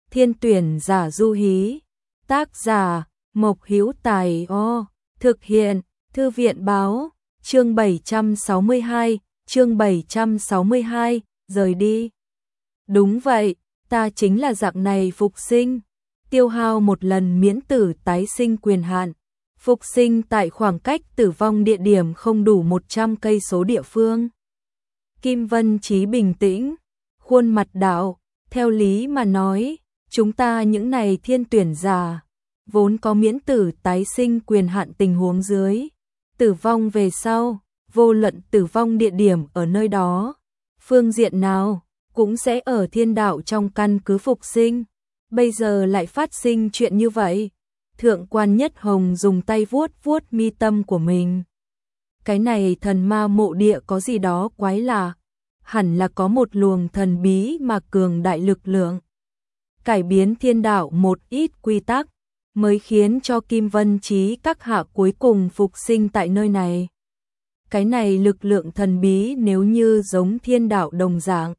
Thiên tuyển giả du hí. Tác giả Mộc Hữu Tài. Thực hiện Thư viện báo. Chương 762, rời đi. Đúng vậy, ta chính là dạng này phục sinh. Tiêu hao một lần miễn tử tái sinh quyền hạn. Phục sinh tại khoảng cách tử vong địa điểm không đủ 100 cây số địa phương. Kim Vân Chí bình tĩnh, khuôn mặt đạo, theo lý mà nói, chúng ta những này thiên tuyển giả, vốn có miễn tử tái sinh quyền hạn tình huống dưới. Tử vong về sau, vô luận tử vong địa điểm ở nơi đó, phương diện nào, cũng sẽ ở thiên đạo trong căn cứ phục sinh. Bây giờ lại phát sinh chuyện như vậy. Thượng quan Nhất Hồng dùng tay vuốt vuốt mi tâm của mình. Cái này thần ma mộ địa có gì đó quái lạ, hẳn là có một luồng thần bí mà cường đại lực lượng. Cải biến thiên đạo một ít quy tắc, mới khiến cho Kim Vân Chí các hạ cuối cùng phục sinh tại nơi này. Cái này lực lượng thần bí nếu như giống thiên đạo đồng dạng,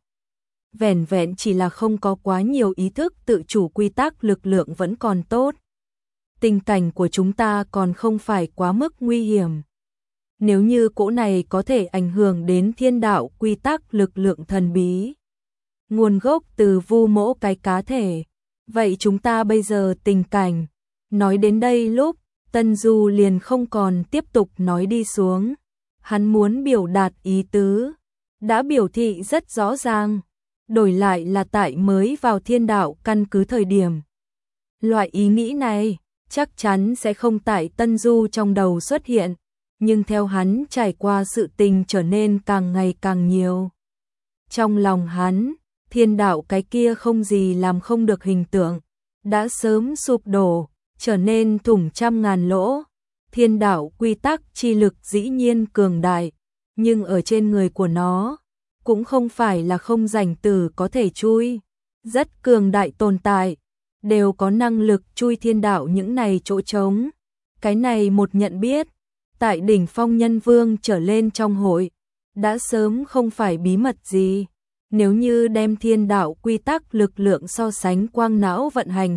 vẻn vẹn chỉ là không có quá nhiều ý thức tự chủ quy tắc lực lượng vẫn còn tốt. Tình cảnh của chúng ta còn không phải quá mức nguy hiểm. Nếu như cỗ này có thể ảnh hưởng đến thiên đạo quy tắc lực lượng thần bí, nguồn gốc từ vu mỗ cái cá thể, vậy chúng ta bây giờ tình cảnh. Nói đến đây lúc, Tân Du liền không còn tiếp tục nói đi xuống. Hắn muốn biểu đạt ý tứ, đã biểu thị rất rõ ràng, đổi lại là tại mới vào thiên đạo căn cứ thời điểm. Loại ý nghĩ này, chắc chắn sẽ không tại Tân Du trong đầu xuất hiện, nhưng theo hắn trải qua sự tình trở nên càng ngày càng nhiều. Trong lòng hắn, thiên đạo cái kia không gì làm không được hình tượng, đã sớm sụp đổ, trở nên thủng trăm ngàn lỗ. Thiên đạo quy tắc chi lực dĩ nhiên cường đại, nhưng ở trên người của nó, cũng không phải là không rảnh tử có thể chui. Rất cường đại tồn tại, đều có năng lực chui thiên đạo những này chỗ trống. Cái này một nhận biết, tại đỉnh phong nhân vương trở lên trong hội, đã sớm không phải bí mật gì. Nếu như đem thiên đạo quy tắc lực lượng so sánh quang não vận hành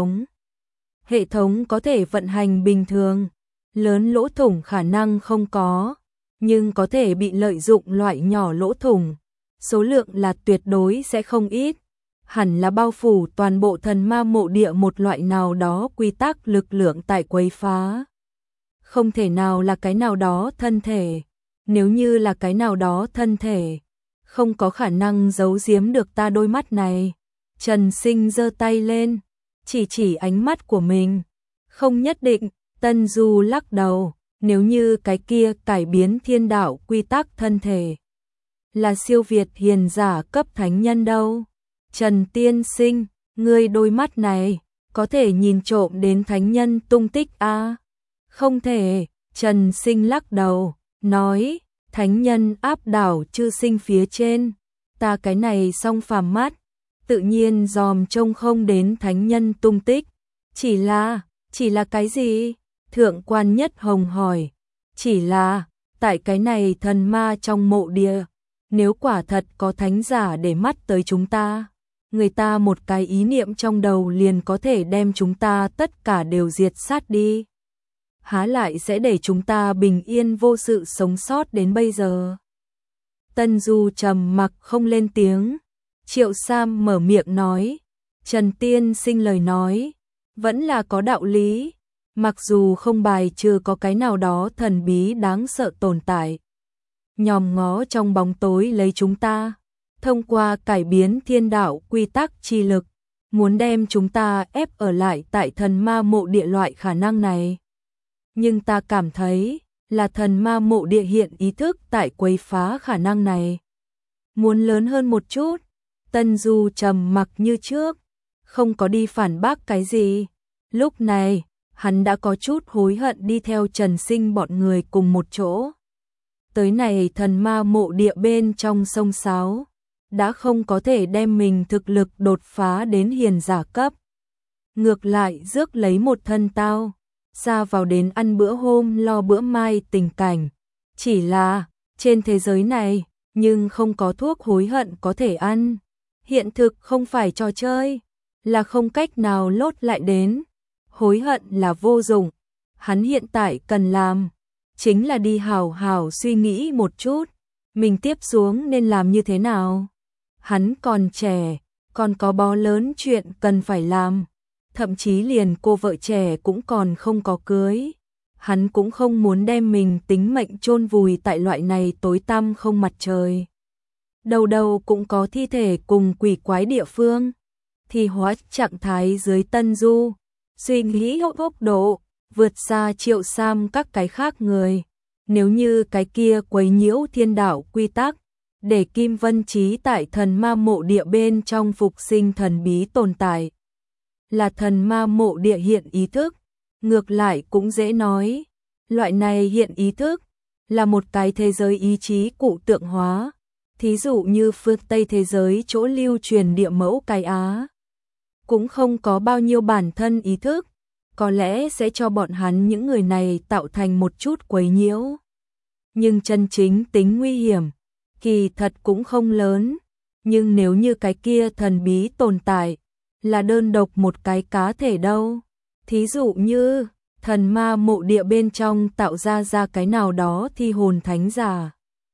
hệ thống có thể vận hành bình thường, lớn lỗ thủng khả năng không có, nhưng có thể bị lợi dụng loại nhỏ lỗ thủng, số lượng là tuyệt đối sẽ không ít. Hẳn là bao phủ toàn bộ thần ma mộ địa một loại nào đó quy tắc lực lượng tại quấy phá. Không thể nào là cái nào đó thân thể, nếu như là cái nào đó thân thể, không có khả năng giấu giếm được ta đôi mắt này. Trần Sinh giơ tay lên, chỉ ánh mắt của mình. Không nhất định. Tân Du lắc đầu, nếu như cái kia cải biến thiên đạo quy tắc thân thể là siêu việt hiền giả cấp thánh nhân đâu. Trần tiên sinh, ngươi đôi mắt này có thể nhìn trộm đến thánh nhân tung tích a? Không thể. Trần Sinh lắc đầu, nói, thánh nhân áp đảo chư sinh phía trên, ta cái này song phàm mắt, tự nhiên dòm trông không đến thánh nhân tung tích. Chỉ là cái gì? Thượng quan Nhất Hồng hỏi. Chỉ là, tại cái này thần ma trong mộ địa, nếu quả thật có thánh giả để mắt tới chúng ta, người ta một cái ý niệm trong đầu liền có thể đem chúng ta tất cả đều diệt sát đi. Há lại sẽ để chúng ta bình yên vô sự sống sót đến bây giờ? Tân Du trầm mặc không lên tiếng. Triệu Sam mở miệng nói, Trần tiên sinh lời nói vẫn là có đạo lý. Mặc dù không bài trừ có cái nào đó thần bí đáng sợ tồn tại, nhòm ngó trong bóng tối lấy chúng ta, thông qua cải biến thiên đạo quy tắc chi lực, muốn đem chúng ta ép ở lại tại thần ma mộ địa loại khả năng này. Nhưng ta cảm thấy là thần ma mộ địa hiện ý thức tại quấy phá khả năng này muốn lớn hơn một chút. Tân Du trầm mặc như trước, không có đi phản bác cái gì. Lúc này hắn đã có chút hối hận đi theo Trần Sinh bọn người cùng một chỗ. Tới này thần ma mộ địa bên trong sông sáo, đã không có thể đem mình thực lực đột phá đến hiền giả cấp. Ngược lại rước lấy một thân tao, xa vào đến ăn bữa hôm lo bữa mai tình cảnh. Chỉ là, trên thế giới này, nhưng không có thuốc hối hận có thể ăn. Hiện thực không phải trò chơi. là không cách nào lốt lại đến. Hối hận là vô dụng. Hắn hiện tại cần làm chính là đi hào hào suy nghĩ một chút, mình tiếp xuống nên làm như thế nào. Hắn còn trẻ, còn có bó lớn chuyện cần phải làm, thậm chí liền cô vợ trẻ cũng còn không có cưới. Hắn cũng không muốn đem mình tính mệnh chôn vùi tại loại này tối tăm không mặt trời. Đầu đầu cũng có thi thể cùng quỷ quái địa phương. Thì hóa trạng thái dưới Tân Du, suy nghĩ hốc độ, vượt xa Triệu Sam các cái khác người. Nếu như cái kia quấy nhiễu thiên đạo quy tắc, để Kim Vân Chí tại thần ma mộ địa bên trong phục sinh thần bí tồn tại, là thần ma mộ địa hiện ý thức, ngược lại cũng dễ nói. Loại này hiện ý thức là một cái thế giới ý chí cụ tượng hóa, thí dụ như phương Tây thế giới chỗ lưu truyền địa mẫu cái Á, cũng không có bao nhiêu bản thân ý thức, có lẽ sẽ cho bọn hắn những người này tạo thành một chút quấy nhiễu. Nhưng chân chính tính nguy hiểm, kỳ thật cũng không lớn. Nhưng nếu như cái kia thần bí tồn tại, là đơn độc một cái cá thể đâu. Thí dụ như, thần ma mộ địa bên trong tạo ra cái nào đó thi hồn thánh giả.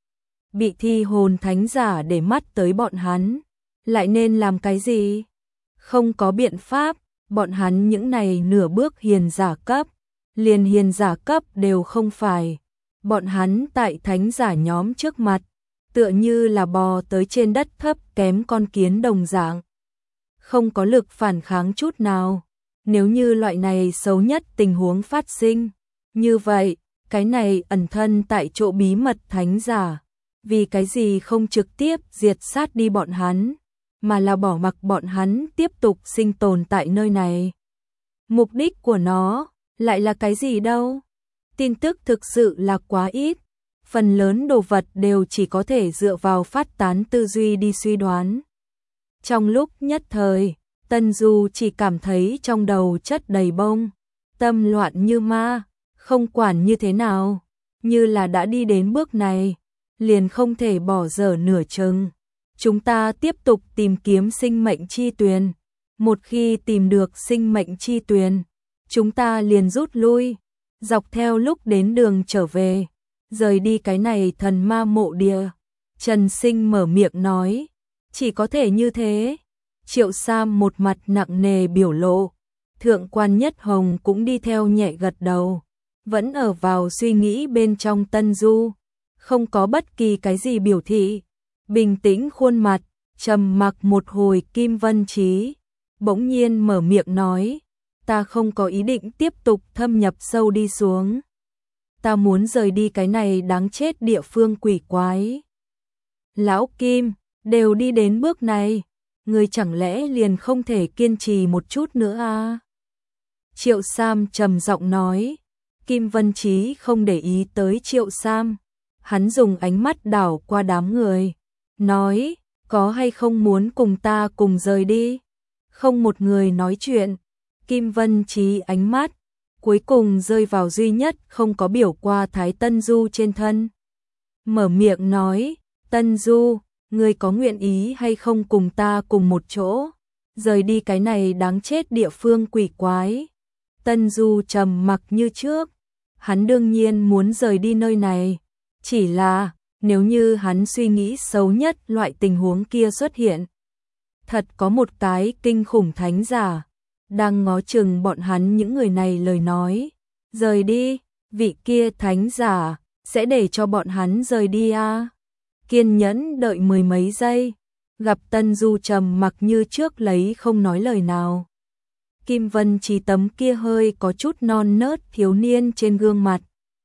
Bị thi hồn thánh giả để mắt tới bọn hắn, lại nên làm cái gì? Không có biện pháp, bọn hắn những này nửa bước hiền giả cấp, liền hiền giả cấp đều không phải. Bọn hắn tại thánh giả nhóm trước mặt, tựa như là bò tới trên đất thấp kém con kiến đồng dạng. Không có lực phản kháng chút nào. Nếu như loại này xấu nhất tình huống phát sinh, như vậy, cái này ẩn thân tại chỗ bí mật thánh giả, vì cái gì không trực tiếp diệt sát đi bọn hắn, mà là bỏ mặc bọn hắn tiếp tục sinh tồn tại nơi này. Mục đích của nó lại là cái gì đâu? Tin tức thực sự là quá ít, phần lớn đồ vật đều chỉ có thể dựa vào phát tán tư duy đi suy đoán. Trong lúc nhất thời, Tân Du chỉ cảm thấy trong đầu chất đầy bông, tâm loạn như ma, không quản như thế nào, như là đã đi đến bước này, liền không thể bỏ dở nửa chừng. Chúng ta tiếp tục tìm kiếm sinh mệnh chi tuyền, một khi tìm được sinh mệnh chi tuyền, chúng ta liền rút lui, dọc theo lúc đến đường trở về, rời đi cái này thần ma mộ địa. Trần Sinh mở miệng nói, chỉ có thể như thế. Triệu Sam một mặt nặng nề biểu lộ, Thượng quan Nhất Hồng cũng đi theo nhẹ gật đầu, vẫn ở vào suy nghĩ bên trong. Tân Du không có bất kỳ cái gì biểu thị, bình tĩnh khuôn mặt, trầm mặc một hồi. Kim Vân Chí bỗng nhiên mở miệng nói, ta không có ý định tiếp tục thâm nhập sâu đi xuống, ta muốn rời đi cái này đáng chết địa phương quỷ quái. Lão Kim, đều đi đến bước này, người chẳng lẽ liền không thể kiên trì một chút nữa à? Triệu Sam trầm giọng nói. Kim Vân Chí không để ý tới Triệu Sam, hắn dùng ánh mắt đảo qua đám người, nói, có hay không muốn cùng ta cùng rời đi? Không một người nói chuyện. Kim Vân Chí ánh mắt cuối cùng rơi vào duy nhất không có biểu qua Thái Tân Du trên thân. Mở miệng nói, Tân Du, ngươi có nguyện ý hay không cùng ta cùng một chỗ, rời đi cái này đáng chết địa phương quỷ quái? Tân Du trầm mặc như trước, hắn đương nhiên muốn rời đi nơi này, chỉ là, nếu như hắn suy nghĩ xấu nhất loại tình huống kia xuất hiện. Thật có một cái kinh khủng thánh giả, đang ngó chừng bọn hắn những người này lời nói, rời đi, vị kia thánh giả, sẽ để cho bọn hắn rời đi à? Kiên nhẫn đợi mười mấy giây, gặp Tân Du trầm mặc như trước lấy không nói lời nào. Kim Vân Chí tấm kia hơi có chút non nớt thiếu niên trên gương mặt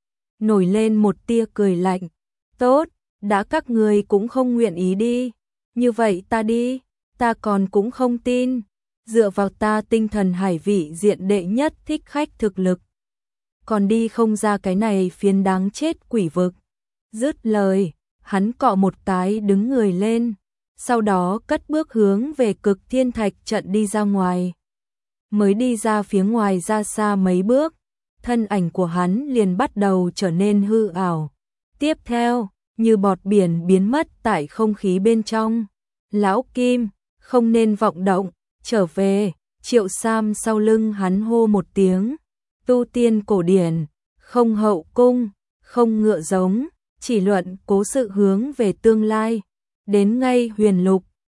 nổi lên một tia cười lạnh. Tốt, đã các người cũng không nguyện ý đi, như vậy ta đi, ta còn cũng không tin, dựa vào ta tinh thần hải vị diện đệ nhất thích khách thực lực, còn đi không ra cái này phiến đáng chết quỷ vực. Dứt lời, hắn cọ một cái đứng người lên, sau đó cất bước hướng về Cực Thiên Thạch trận đi ra ngoài. Mới đi ra phía ngoài ra xa mấy bước, thân ảnh của hắn liền bắt đầu trở nên hư ảo. Tiếp theo, như bọt biển biến mất tại không khí bên trong. Lão Kim, không nên vọng động, trở về, Triệu Sam sau lưng hắn hô một tiếng, tu tiên cổ điển, không hậu cung, không ngựa giống, chỉ luận cố sự hướng về tương lai, đến ngay huyền lục,